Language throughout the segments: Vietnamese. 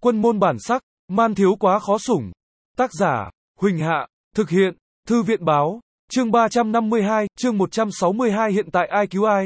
Quân môn bản sắc, man thiếu quá khó sủng. Tác giả, Huỳnh Hạ, thực hiện, Thư viện báo, chương 352, chương 162 hiện tại ai cứu ai.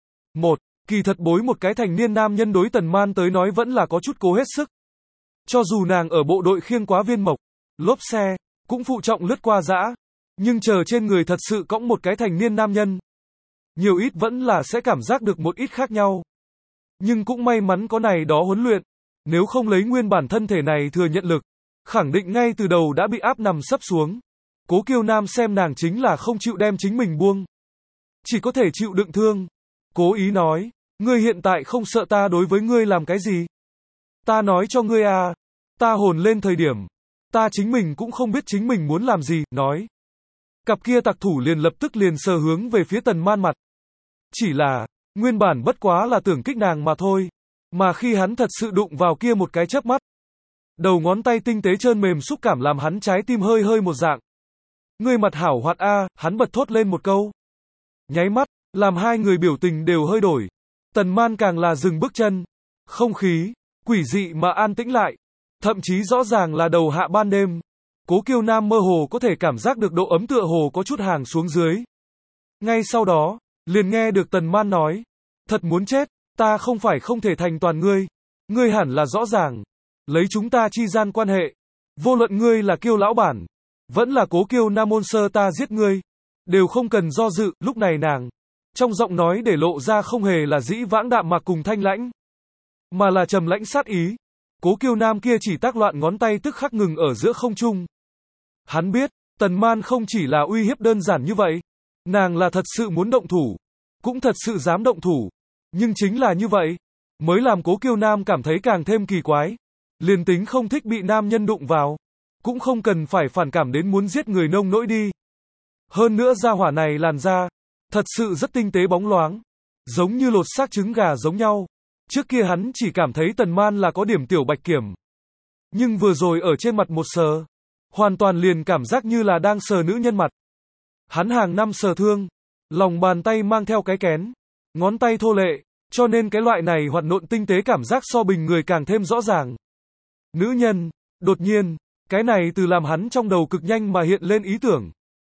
1. Kỳ thật bối một cái thành niên nam nhân đối Tần Man tới nói vẫn là có chút cố hết sức. Cho dù nàng ở bộ đội khiêng quá viên mộc, lốp xe, cũng phụ trọng lướt qua dã, nhưng chờ trên người thật sự cõng một cái thành niên nam nhân. Nhiều ít vẫn là sẽ cảm giác được một ít khác nhau. Nhưng cũng may mắn có này đó huấn luyện, nếu không lấy nguyên bản thân thể này thừa nhận lực, khẳng định ngay từ đầu đã bị áp nằm sấp xuống. Cố Kiêu Nam xem nàng chính là không chịu đem chính mình buông, chỉ có thể chịu đựng thương. Cố ý nói, ngươi hiện tại không sợ ta đối với ngươi làm cái gì? Ta nói cho ngươi à, ta hồn lên thời điểm, ta chính mình cũng không biết chính mình muốn làm gì, nói. Cặp kia tặc thủ liền lập tức liền sờ hướng về phía Tần Man mặt. Chỉ là, nguyên bản bất quá là tưởng kích nàng mà thôi. Mà khi hắn thật sự đụng vào kia một cái chớp mắt, đầu ngón tay tinh tế trơn mềm xúc cảm làm hắn trái tim hơi hơi một dạng. Ngươi mặt hảo hoạt a, hắn bật thốt lên một câu. Nháy mắt, làm hai người biểu tình đều hơi đổi. Tần Man càng là dừng bước chân. Không khí, quỷ dị mà an tĩnh lại. Thậm chí rõ ràng là đầu hạ ban đêm. Cố Kiêu Nam mơ hồ có thể cảm giác được độ ấm tựa hồ có chút hàng xuống dưới. Ngay sau đó, liền nghe được Tần Man nói. Thật muốn chết, ta không phải không thể thành toàn ngươi. Ngươi hẳn là rõ ràng. Lấy chúng ta chi gian quan hệ. Vô luận ngươi là Kiêu lão bản, vẫn là Cố Kiêu Nam môn sơ ta giết ngươi, đều không cần do dự. Lúc này nàng, trong giọng nói để lộ ra không hề là dĩ vãng đạm mạc cùng thanh lãnh, mà là trầm lãnh sát ý. Cố Kiêu Nam kia chỉ tác loạn ngón tay tức khắc ngừng ở giữa không trung. Hắn biết, Tần Man không chỉ là uy hiếp đơn giản như vậy. Nàng là thật sự muốn động thủ, cũng thật sự dám động thủ. Nhưng chính là như vậy, mới làm Cố Kiêu Nam cảm thấy càng thêm kỳ quái. Liền tính không thích bị nam nhân đụng vào, cũng không cần phải phản cảm đến muốn giết người nông nỗi đi. Hơn nữa gia hỏa này làn da, thật sự rất tinh tế bóng loáng, giống như lột xác trứng gà giống nhau. Trước kia hắn chỉ cảm thấy Tần Man là có điểm tiểu bạch kiểm. Nhưng vừa rồi ở trên mặt một sờ, hoàn toàn liền cảm giác như là đang sờ nữ nhân mặt. Hắn hàng năm sờ thương, lòng bàn tay mang theo cái kén, ngón tay thô lệ, cho nên cái loại này hoạt nộn tinh tế cảm giác so bình người càng thêm rõ ràng. Nữ nhân, đột nhiên, cái này từ làm hắn trong đầu cực nhanh mà hiện lên ý tưởng.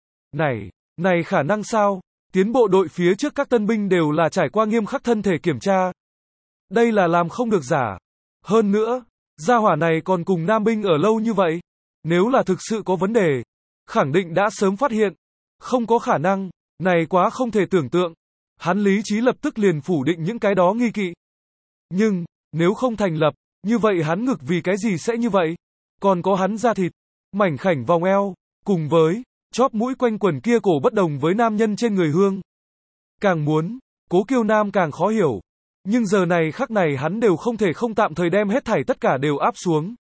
Này khả năng sao? Tiến bộ đội phía trước các tân binh đều là trải qua nghiêm khắc thân thể kiểm tra. Đây là làm không được giả. Hơn nữa, gia hỏa này còn cùng nam binh ở lâu như vậy. Nếu là thực sự có vấn đề, khẳng định đã sớm phát hiện. Không có khả năng, này quá không thể tưởng tượng. Hắn lý trí lập tức liền phủ định những cái đó nghi kỵ. Nhưng, nếu không thành lập, như vậy hắn ngực vì cái gì sẽ như vậy? Còn có hắn da thịt, mảnh khảnh vòng eo, cùng với chóp mũi quanh quần kia cổ bất đồng với nam nhân trên người hương. Càng muốn, Cố Kiêu Nam càng khó hiểu. Nhưng giờ này khắc này hắn đều không thể không tạm thời đem hết thảy tất cả đều áp xuống.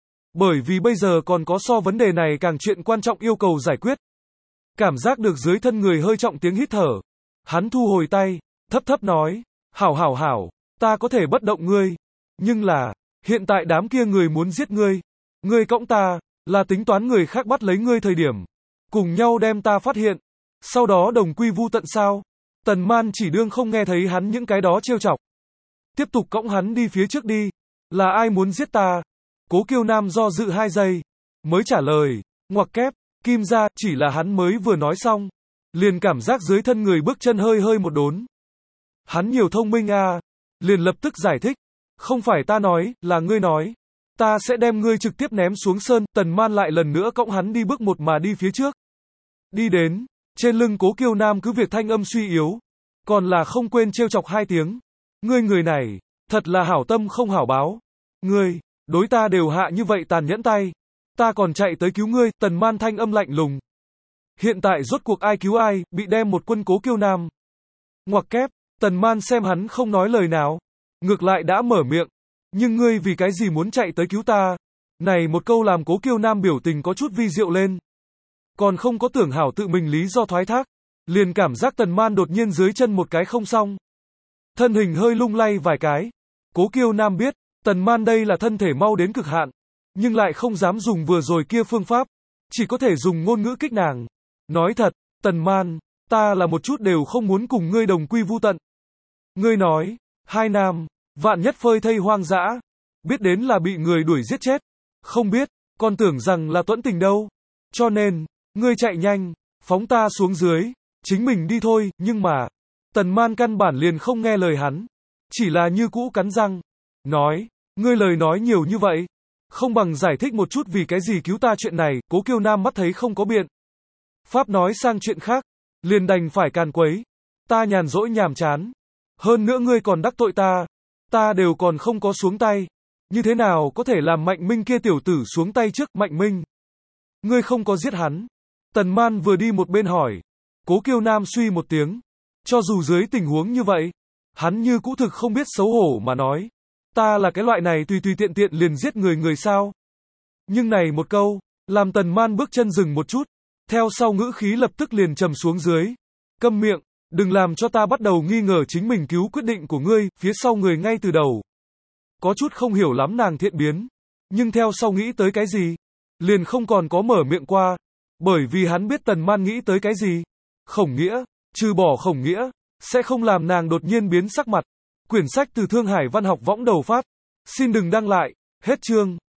Bởi vì bây giờ còn có so vấn đề này càng chuyện quan trọng yêu cầu giải quyết. Cảm giác được dưới thân người hơi trọng tiếng hít thở. Hắn thu hồi tay, thấp thấp nói, hảo, ta có thể bất động ngươi. Nhưng là, hiện tại đám kia người muốn giết ngươi. Ngươi cõng ta, là tính toán người khác bắt lấy ngươi thời điểm. Cùng nhau đem ta phát hiện. Sau đó đồng quy vu tận sao? Tần Man chỉ đương không nghe thấy hắn những cái đó trêu chọc. Tiếp tục cõng hắn đi phía trước đi. Là ai muốn giết ta? Cố Kiêu Nam do dự 2 giây. Mới trả lời, ngoặc kép, kim ra, chỉ là hắn mới vừa nói xong. Liền cảm giác dưới thân người bước chân hơi hơi một đốn. Hắn nhiều thông minh à. Liền lập tức giải thích. Không phải ta nói, là ngươi nói. Ta sẽ đem ngươi trực tiếp ném xuống sơn. Tần Man lại lần nữa cõng hắn đi bước một mà đi phía trước. Đi đến, trên lưng Cố Kiêu Nam cứ việc thanh âm suy yếu. Còn là không quên trêu chọc 2 tiếng. Ngươi người này, thật là hảo tâm không hảo báo. Ngươi, đối ta đều hạ như vậy tàn nhẫn tay. Ta còn chạy tới cứu ngươi. Tần Man thanh âm lạnh lùng. Hiện tại rốt cuộc ai cứu ai, bị đem một quân Cố Kiêu Nam. Ngoặc kép, Tần Man xem hắn không nói lời nào. Ngược lại đã mở miệng. Nhưng ngươi vì cái gì muốn chạy tới cứu ta? Này một câu làm Cố Kiêu Nam biểu tình có chút vi diệu lên. Còn không có tưởng hảo tự mình lý do thoái thác. Liền cảm giác Tần Man đột nhiên dưới chân một cái không xong. Thân hình hơi lung lay vài cái. Cố Kiêu Nam biết, Tần Man đây là thân thể mau đến cực hạn. Nhưng lại không dám dùng vừa rồi kia phương pháp. Chỉ có thể dùng ngôn ngữ kích nàng. Nói thật, Tần Man, ta là một chút đều không muốn cùng ngươi đồng quy vu tận. Ngươi nói, 2 nam, vạn nhất phơi thây hoang dã. biết đến là bị người đuổi giết chết. Không biết, còn tưởng rằng là Tuẫn Tình đâu. Cho nên, ngươi chạy nhanh, phóng ta xuống dưới, chính mình đi thôi, nhưng mà, Tần Man căn bản liền không nghe lời hắn. Chỉ là như cũ cắn răng, nói, ngươi lời nói nhiều như vậy, không bằng giải thích một chút vì cái gì cứu ta chuyện này. Cố Kiêu Nam mắt thấy không có biện pháp nói sang chuyện khác, liền đành phải càn quấy. Ta nhàn rỗi nhàm chán. Hơn nữa ngươi còn đắc tội ta đều còn không có xuống tay. Như thế nào có thể làm Mạnh Minh kia tiểu tử xuống tay trước? Mạnh Minh, ngươi không có giết hắn. Tần Man vừa đi một bên hỏi. Cố Kiêu Nam suy một tiếng. Cho dù dưới tình huống như vậy, hắn như cũ thực không biết xấu hổ mà nói. Ta là cái loại này tùy tùy tiện tiện liền giết người sao? Nhưng này một câu, làm Tần Man bước chân dừng một chút. Theo sau ngữ khí lập tức liền trầm xuống dưới. Câm miệng, đừng làm cho ta bắt đầu nghi ngờ chính mình cứu quyết định của ngươi. Phía sau người ngay từ đầu có chút không hiểu lắm nàng thiện biến, nhưng theo sau nghĩ tới cái gì, liền không còn có mở miệng qua, bởi vì hắn biết Tần Man nghĩ tới cái gì. Khổng Nghĩa, trừ bỏ Khổng Nghĩa, sẽ không làm nàng đột nhiên biến sắc mặt. Quyển sách từ Thương Hải Văn học Võng đầu phát. Xin đừng đăng lại. Hết chương.